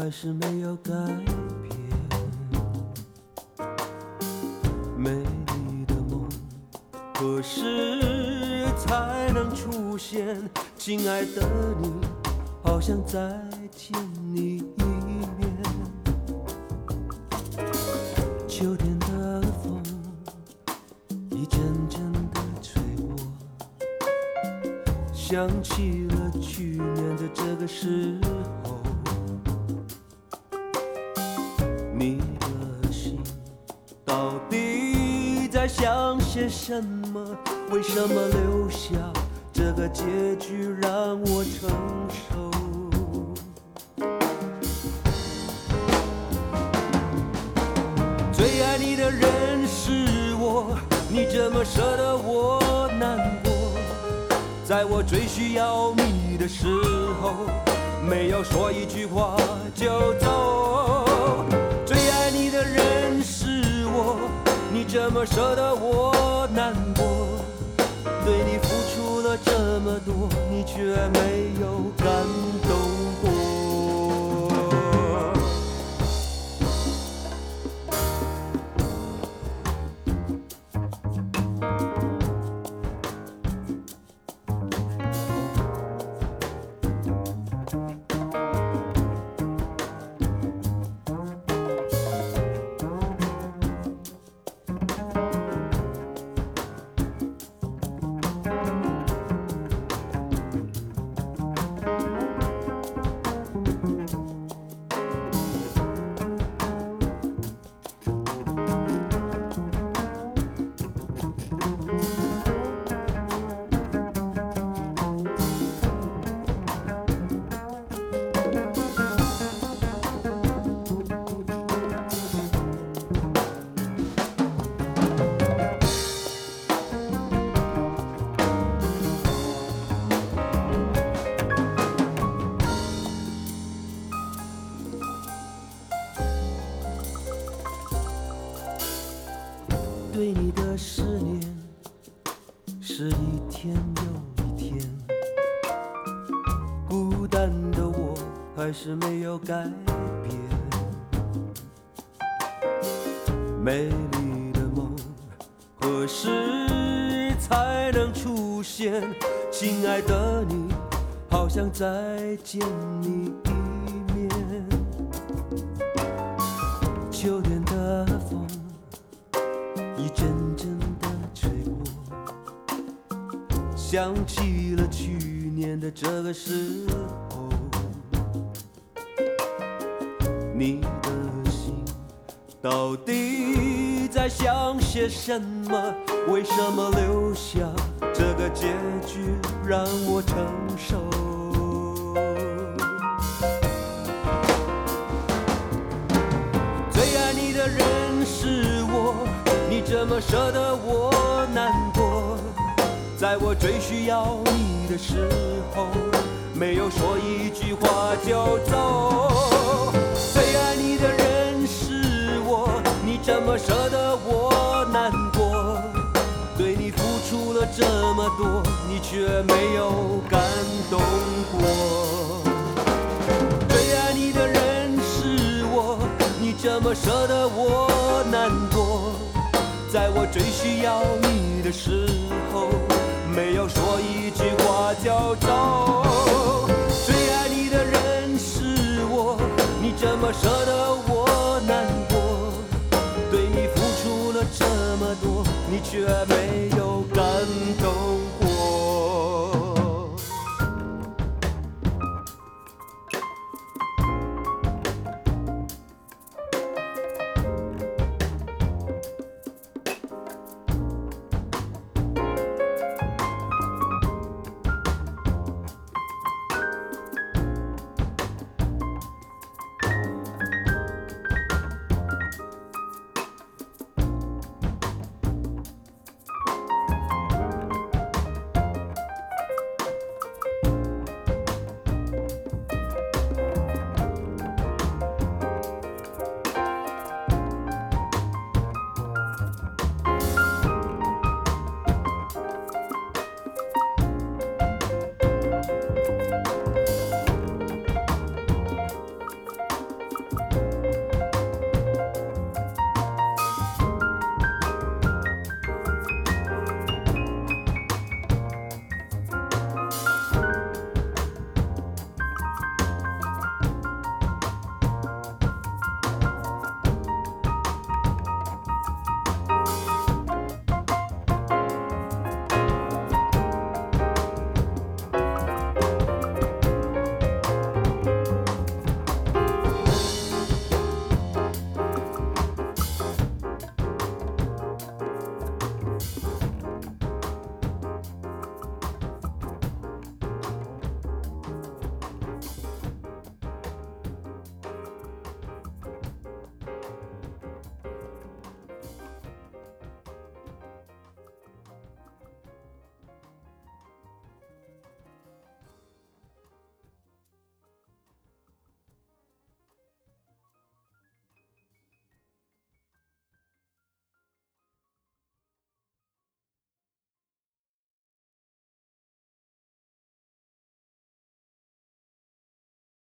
还是没有改变。美丽的梦何时才能出现？亲爱的你，好想再见你一面。秋天的风一阵阵地吹过，想起了去年的这个时候，你的心到底在想些什么？为什么留下这个结局让我承受？最爱你的人是我，你怎么舍得我难过？在我最需要你的时候，没有说一句话就走。最爱你的人是我，你怎么舍得我难过？对你付出了这么多，你却没有感动过。对你的思念是一天又一天，孤单的我还是没有改变。美丽的梦何时才能出现？亲爱的你，好想再见你一面。秋天的风一阵阵地吹过，想起了去年的这个时候，你的心到底在想些什么？为什么留下这个结局让我承受？最爱你的人是我，你怎么舍得我难过？在我最需要你的时候，没有说一句话就走。最爱你的人是我，你怎么舍得我难过？对你付出了这么多，你却没有感动过。最爱你的人是我，你怎么舍得我难过？在我最需要你的时候，没有说一句话就走。最爱你的人是我，你怎么舍得